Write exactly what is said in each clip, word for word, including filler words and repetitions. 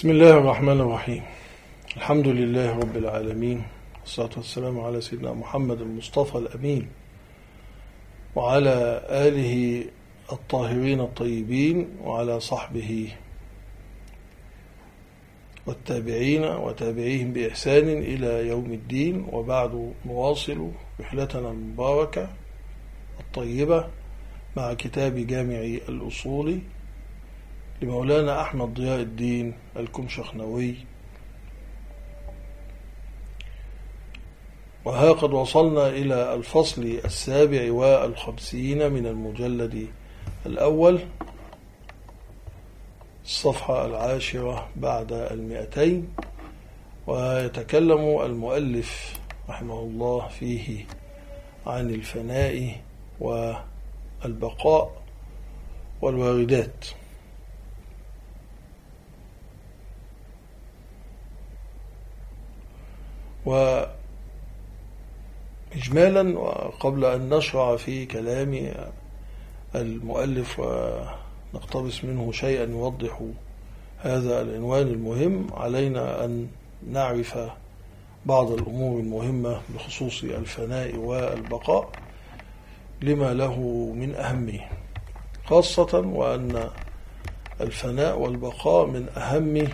بسم الله الرحمن الرحيم. الحمد لله رب العالمين، والصلاة والسلام على سيدنا محمد المصطفى الأمين وعلى آله الطاهرين الطيبين وعلى صحبه والتابعين وتابعيهم بإحسان إلى يوم الدين. وبعد، نواصل رحلتنا المباركة الطيبة مع كتاب جامع الأصول لمولانا أحمد ضياء الدين الكمشخنوي. وها قد وصلنا إلى الفصل السابع والخمسين من المجلد الأول، الصفحة العاشرة بعد المئتين. ويتكلم المؤلف رحمه الله فيه عن الفناء والبقاء والواردات. وإجمالا، وقبل أن نشرع في كلام المؤلف ونقتبس منه شيئا يوضح هذا العنوان المهم، علينا أن نعرف بعض الأمور المهمة بخصوص الفناء والبقاء لما له من أهمية، خاصة وأن الفناء والبقاء من أهم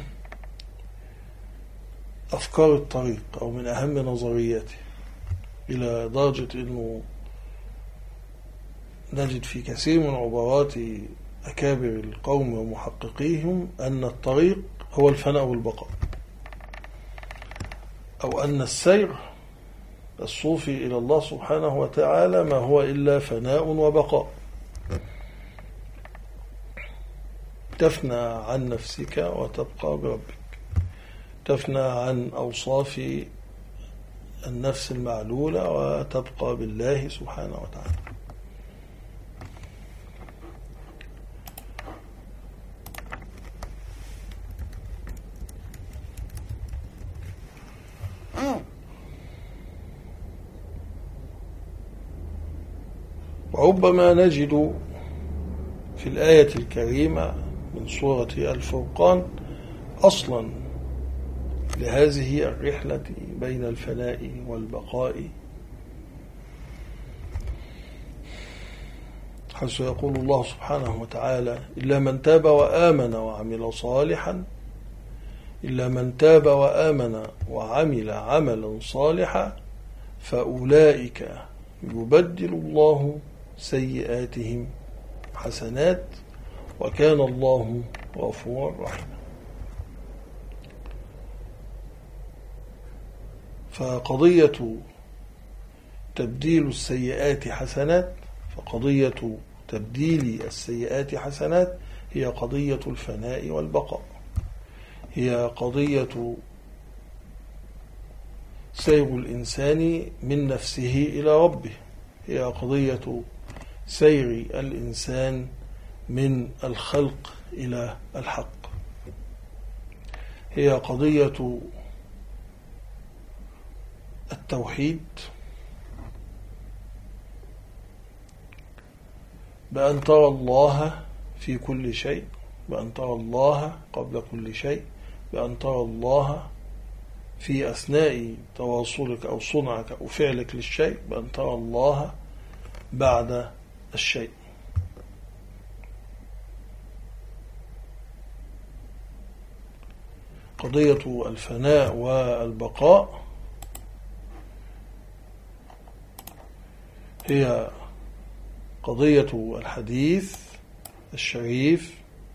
أفكار الطريق أو من أهم نظرياته، إلى درجة أنه نجد في كثير من عبارات أكابر القوم ومحققيهم أن الطريق هو الفناء والبقاء، أو أن السير الصوفي إلى الله سبحانه وتعالى ما هو إلا فناء وبقاء. تفنى عن نفسك وتبقى بربك، تفنى عن أوصاف النفس المعلولة وتبقى بالله سبحانه وتعالى. وربما نجد في الآية الكريمة من سورة الفرقان أصلا لهذه الرحلة بين الفناء والبقاء، حيث يقول الله سبحانه وتعالى: إلا من تاب وآمن وعمل صالحا إلا من تاب وآمن وعمل عملا صالحا فأولئك يبدل الله سيئاتهم حسنات وكان الله غفورا رحيما. فقضية تبديل السيئات حسنات فقضية تبديل السيئات حسنات هي قضية الفناء والبقاء، هي قضية سير الإنسان من نفسه إلى ربه، هي قضية سير الإنسان من الخلق إلى الحق، هي قضية التوحيد، بأن ترى الله في كل شيء، بأن ترى الله قبل كل شيء، بأن ترى الله في أثناء تواصلك أو صنعك أو فعلك للشيء، بأن ترى الله بعد الشيء. قضية الفناء والبقاء هي قضية الحديث الشريف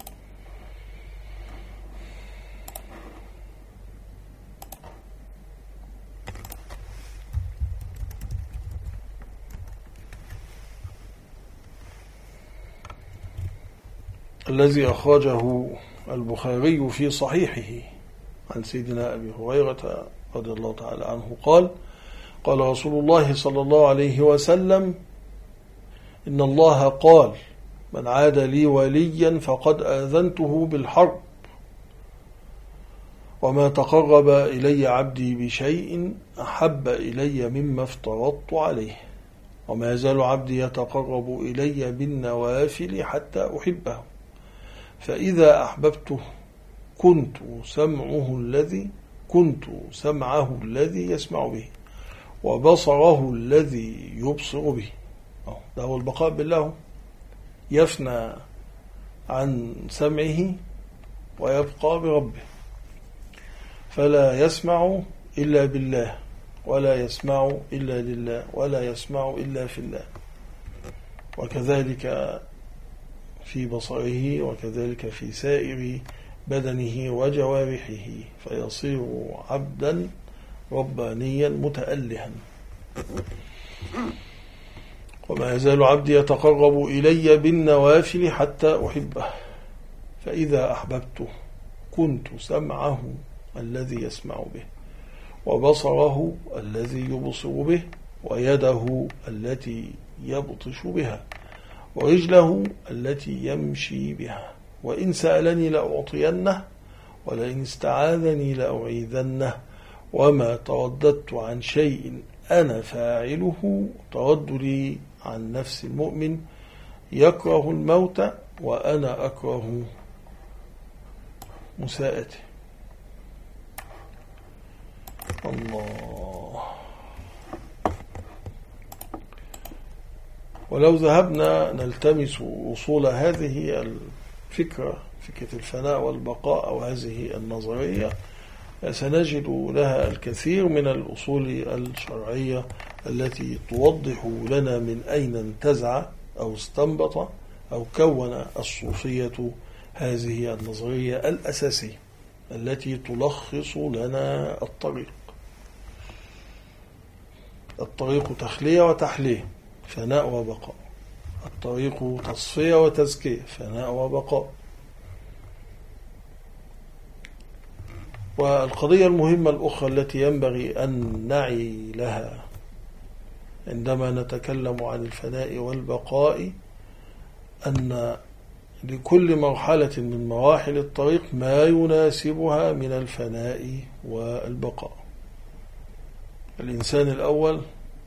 الذي أخرجه البخاري في صحيحه عن سيدنا أبي هريرة رضي الله تعالى عنه قال: قال رسول الله صلى الله عليه وسلم: إن الله قال: من عاد لي وليا فقد آذنته بالحرب، وما تقرب إلي عبدي بشيء أحب إلي مما افترضت عليه، وما يزال عبدي يتقرب إلي بالنوافل حتى أحبه، فإذا أحببته كنت سمعه الذي كنت سمعه الذي يسمع به وبصره الذي يبصر به. ده هو البقاء بالله، يفنى عن سمعه ويبقى بربه، فلا يسمع إلا بالله، ولا يسمع إلا لله، ولا يسمع إلا في الله، وكذلك في بصره، وكذلك في سائر بدنه وجوارحه، فيصير عبدا ربانيا متألها. وما يزال عبدي يتقرب إلي بالنوافل حتى أحبه، فإذا أحببته كنت سمعه الذي يسمع به، وبصره الذي يبصر به، ويده التي يبطش بها، ورجله التي يمشي بها. وإن سألني لأعطينه، ولئن استعاذني لأعيذنه. وما ترددت عن شيء أنا فاعله ترددي عن نفس المؤمن يكره الموت وأنا أكره مساءته. الله. ولو ذهبنا نلتمس وصول هذه الفكرة، فكرة الفناء والبقاء أو هذه النظرية، سنجد لها الكثير من الأصول الشرعية التي توضح لنا من أين انتزع أو استنبط أو كون الصوفية هذه النظرية الأساسية التي تلخص لنا الطريق. الطريق تخلية وتحلية، فناء وبقاء. الطريق تصفية وتزكية، فناء وبقاء. والقضية المهمة الأخرى التي ينبغي أن نعي لها عندما نتكلم عن الفناء والبقاء أن لكل مرحلة من مراحل الطريق ما يناسبها من الفناء والبقاء. الإنسان الأول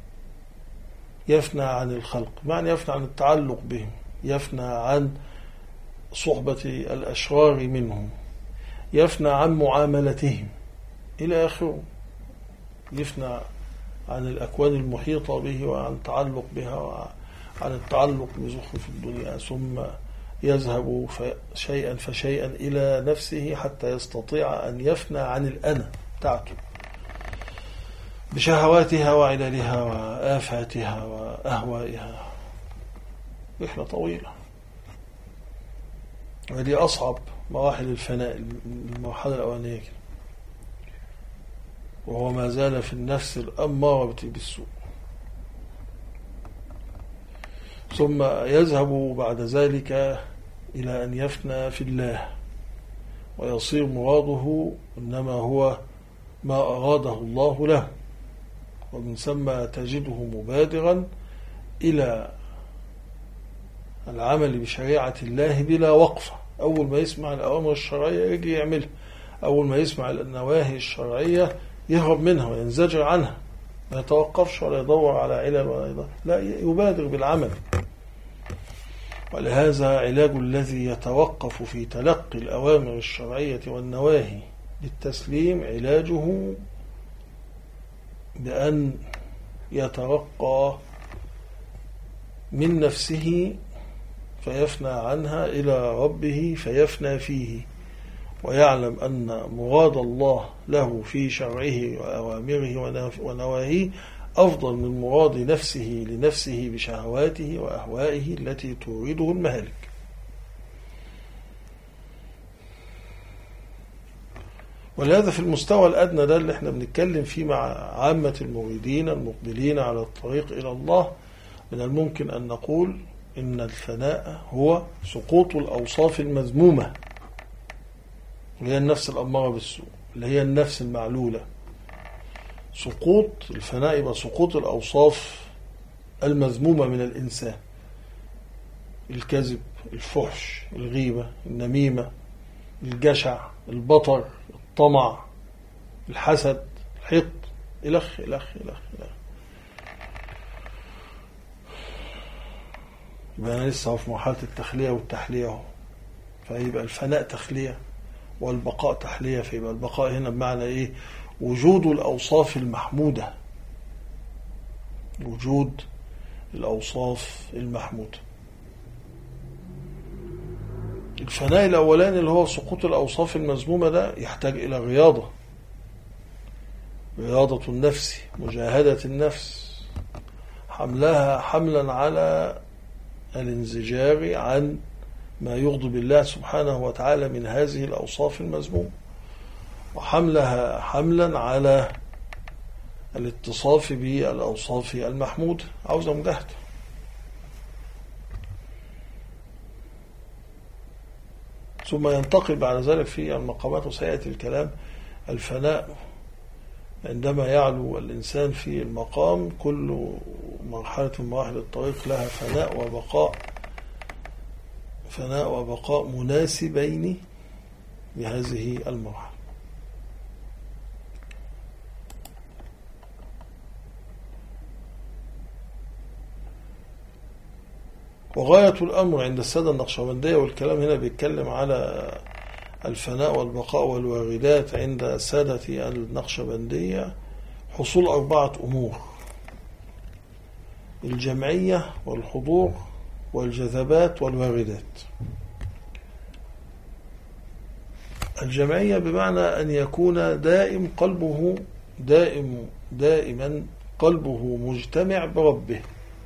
يفنى عن الخلق، معنى يفنى عن التعلق بهم، يفنى عن صحبة الأشرار منهم، يفنى عن معاملتهم إلى آخره، يفنى عن الأكوان المحيطة به وعن التعلق بها وعن التعلق بزخرف الدنيا، ثم يذهب شيئا فشيئا إلى نفسه حتى يستطيع أن يفنى عن الأنا بتاعته بشهواتها وعلالها وآفاتها وأهوائها. رحلة طويلة، ودي أصعب مراحل الفناء، المرحلة الأولانية، وهو ما زال في النفس الأمارة بالسوء. ثم يذهب بعد ذلك إلى أن يفنى في الله، ويصير مراده إنما هو ما أراده الله له، ومن ثم تجده مبادرا إلى العمل بشريعة الله بلا وقفة. أول ما يسمع الأوامر الشرعية يجي يعملها، أول ما يسمع النواهي الشرعية يهرب منها وينزجر عنها، ما يتوقفش ولا يدور على علل ولا يدور. لا، يبادر بالعمل. ولهذا علاج الذي يتوقف في تلقي الأوامر الشرعية والنواهي بالتسليم علاجه بأن يترقى من نفسه فيفنى عنها إلى ربه فيفنى فيه، ويعلم أن مراد الله له في شرعه وأوامره ونواهيه أفضل من مراد نفسه لنفسه بشهواته وأهوائه التي تورده المهالك. ولهذا في المستوى الأدنى ده اللي احنا بنتكلم فيه مع عامة المريدين المقبلين على الطريق إلى الله، من الممكن أن نقول إن الفناء هو سقوط الأوصاف المذمومة اللي هي النفس الأمارة بالسوء، اللي هي النفس المعلولة. سقوط الفناء يبقى سقوط الأوصاف المذمومة من الإنسان: الكذب، الفحش، الغيبة، النميمة، الجشع، البطر، الطمع، الحسد، الحقد، إلخ إلخ إلخ إلخ. يبقى أنا لسه في مرحلة التخلية والتحلية، فيبقى الفناء تخلية والبقاء تحلية. فيبقى البقاء هنا بمعنى إيه؟ وجود الأوصاف المحمودة، وجود الأوصاف المحمودة. الفناء الأولاني اللي هو سقوط الأوصاف المذمومة ده يحتاج إلى رياضة، رياضة النفس، مجاهدة النفس، حملها حملا على الانزجار عن ما يغضب الله سبحانه وتعالى من هذه الأوصاف المذمومة، وحملها حملا على الاتصاف بالأوصاف المحمودة. عاوزة مجاهدة. ثم ينتقل بعد ذلك في المقامات وسيأتي الكلام الفناء عندما يعلو الإنسان في المقام. كل مرحلة من مراحل الطريق لها فناء وبقاء، فناء وبقاء مناسبين لهذه المرحلة. وغاية الأمر عند السادة النقشبندية، والكلام هنا بيتكلم على الفناء والبقاء والواردات عند سادة النقشبندية، حصول أربعة أمور: الجمعية والحضور والجذبات والواردات. الجمعية بمعنى أن يكون دائم قلبه دائم دائما قلبه مجتمع بربه،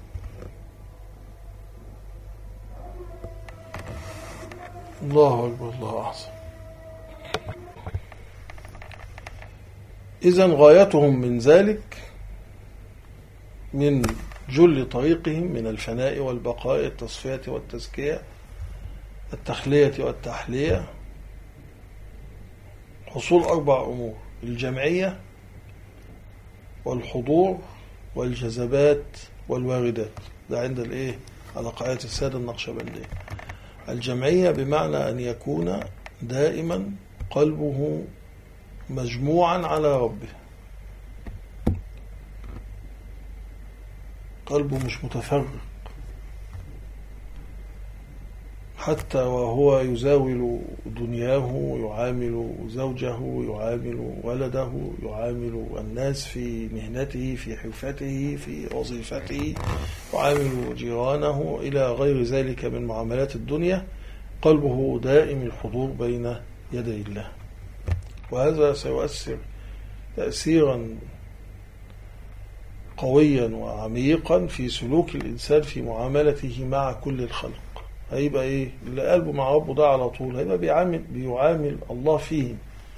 الله أكبر الله أعظم. إذن غايتهم من ذلك، من جل طريقهم من الفناء والبقاء، التصفية والتزكية، التخلية والتحلية، حصول أربع أمور: الجمعية والحضور والجذبات والواردات. ده عند الإيه؟ على قاعدة السادة النقشبندية. الجمعية بمعنى أن يكون دائما قلبه مجموعا على ربه، قلبه مش متفرق، حتى وهو يزاول دنياه، يعامل زوجه، يعامل ولده، يعامل الناس في مهنته، في حرفته، في وظيفته، يعامل جيرانه إلى غير ذلك من معاملات الدنيا، قلبه دائم الحضور بين يدي الله. وهذا سيؤثر تأثيرا قويا وعميقا في سلوك الإنسان في معاملته مع كل الخلق. هيبقى إيه؟ اللي قلبه مع ربه ده على طول هيبقى بيعامل, بيعامل الله فيه،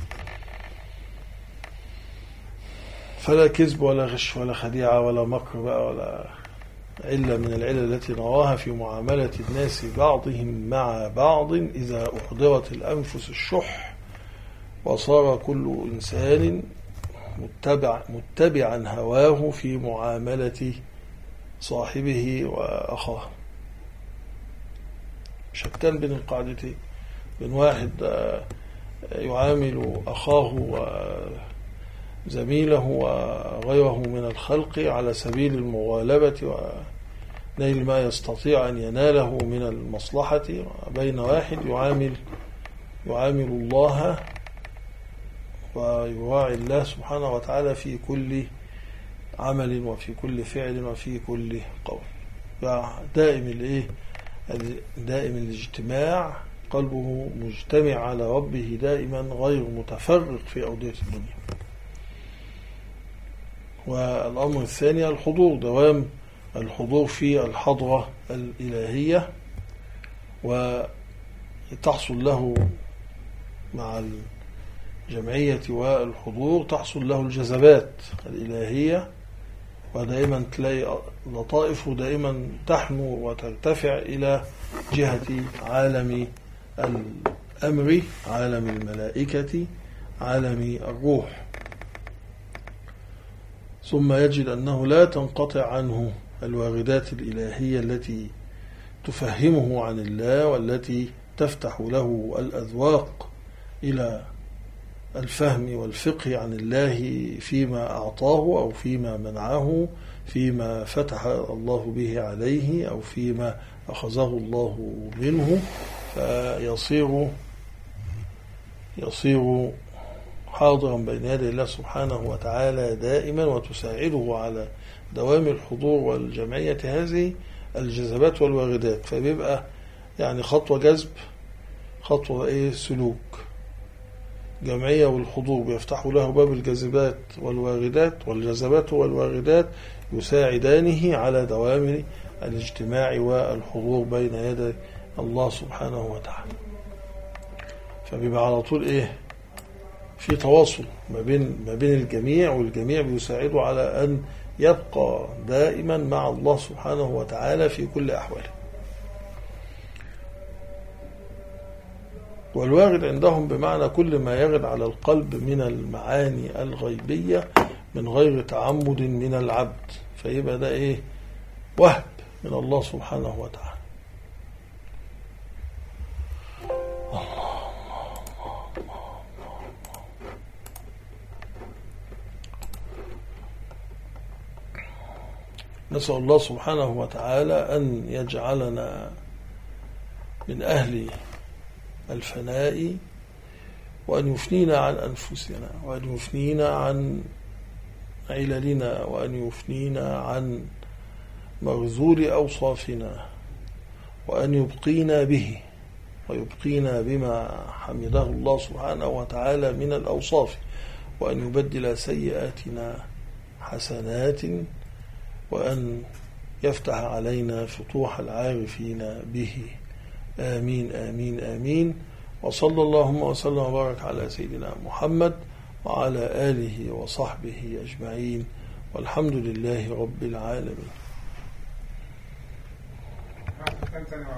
فلا كذب ولا غش ولا خديعة ولا مكر بقى ولا علة من العلل التي نراها في معاملة الناس بعضهم مع بعض إذا أحضرت الأنفس الشح، وصار كل إنسان متبع متبعا هواه في معاملة صاحبه وأخاه. شتان بين القاعدتين، بين واحد يعامل أخاه وزميله وغيره من الخلق على سبيل المغالبة ونيل ما يستطيع أن يناله من المصلحة، بين واحد يعامل يعامل الله ويراعي الله سبحانه وتعالى في كل عمل وفي كل فعل وفي كل قول. دائم الايه دائم الاجتماع، قلبه مجتمع على ربه دائما غير متفرق في أودية الدنيا. والأمر الثاني الحضور، دوام الحضور في الحضرة الإلهية، وتحصل له مع الجمعية والحضور تحصل له الجذبات الإلهية، ودائما تلاقي لطائفه دائما تحنو وترتفع إلى جهة عالم الأمر، عالم الملائكة، عالم الروح. ثم يجد أنه لا تنقطع عنه الواردات الإلهية التي تفهمه عن الله، والتي تفتح له الأذواق إلى الفهم والفقه عن الله فيما أعطاه أو فيما منعه، فيما فتح الله به عليه أو فيما أخذه الله منه، فيصير يصير حاضرا بين يدي الله سبحانه وتعالى دائما، وتساعده على دوام الحضور والجمعية هذه الجذبات والواردات. فبيبقى يعني خطوة جذب، خطوة ايه سلوك. جمعية والحضور بيفتحوا له باب الجذبات والواردات، والجذبات والواردات يساعدانه على دوام الاجتماع والحضور بين يدي الله سبحانه وتعالى. فبيبقى على طول ايه في تواصل ما بين ما بين الجميع، والجميع بيساعده على أن يبقى دائما مع الله سبحانه وتعالى في كل أحواله. والوارد عندهم بمعنى كل ما يرد على القلب من المعاني الغيبية من غير تعمد من العبد، فيبقى ده ايه وهب من الله سبحانه وتعالى. نسأل الله سبحانه وتعالى أن يجعلنا من أهل الفناء، وأن يفنينا عن أنفسنا، وأن يفنينا عن عللنا، وأن يفنينا عن مغزول أوصافنا، وأن يبقينا به، ويبقينا بما حمده الله سبحانه وتعالى من الأوصاف، وأن يبدل سيئاتنا حسنات، وأن يفتح علينا فتوح العارفين به. آمين آمين آمين. وصلى اللهم وسلم وبارك على سيدنا محمد وعلى آله وصحبه أجمعين، والحمد لله رب العالمين.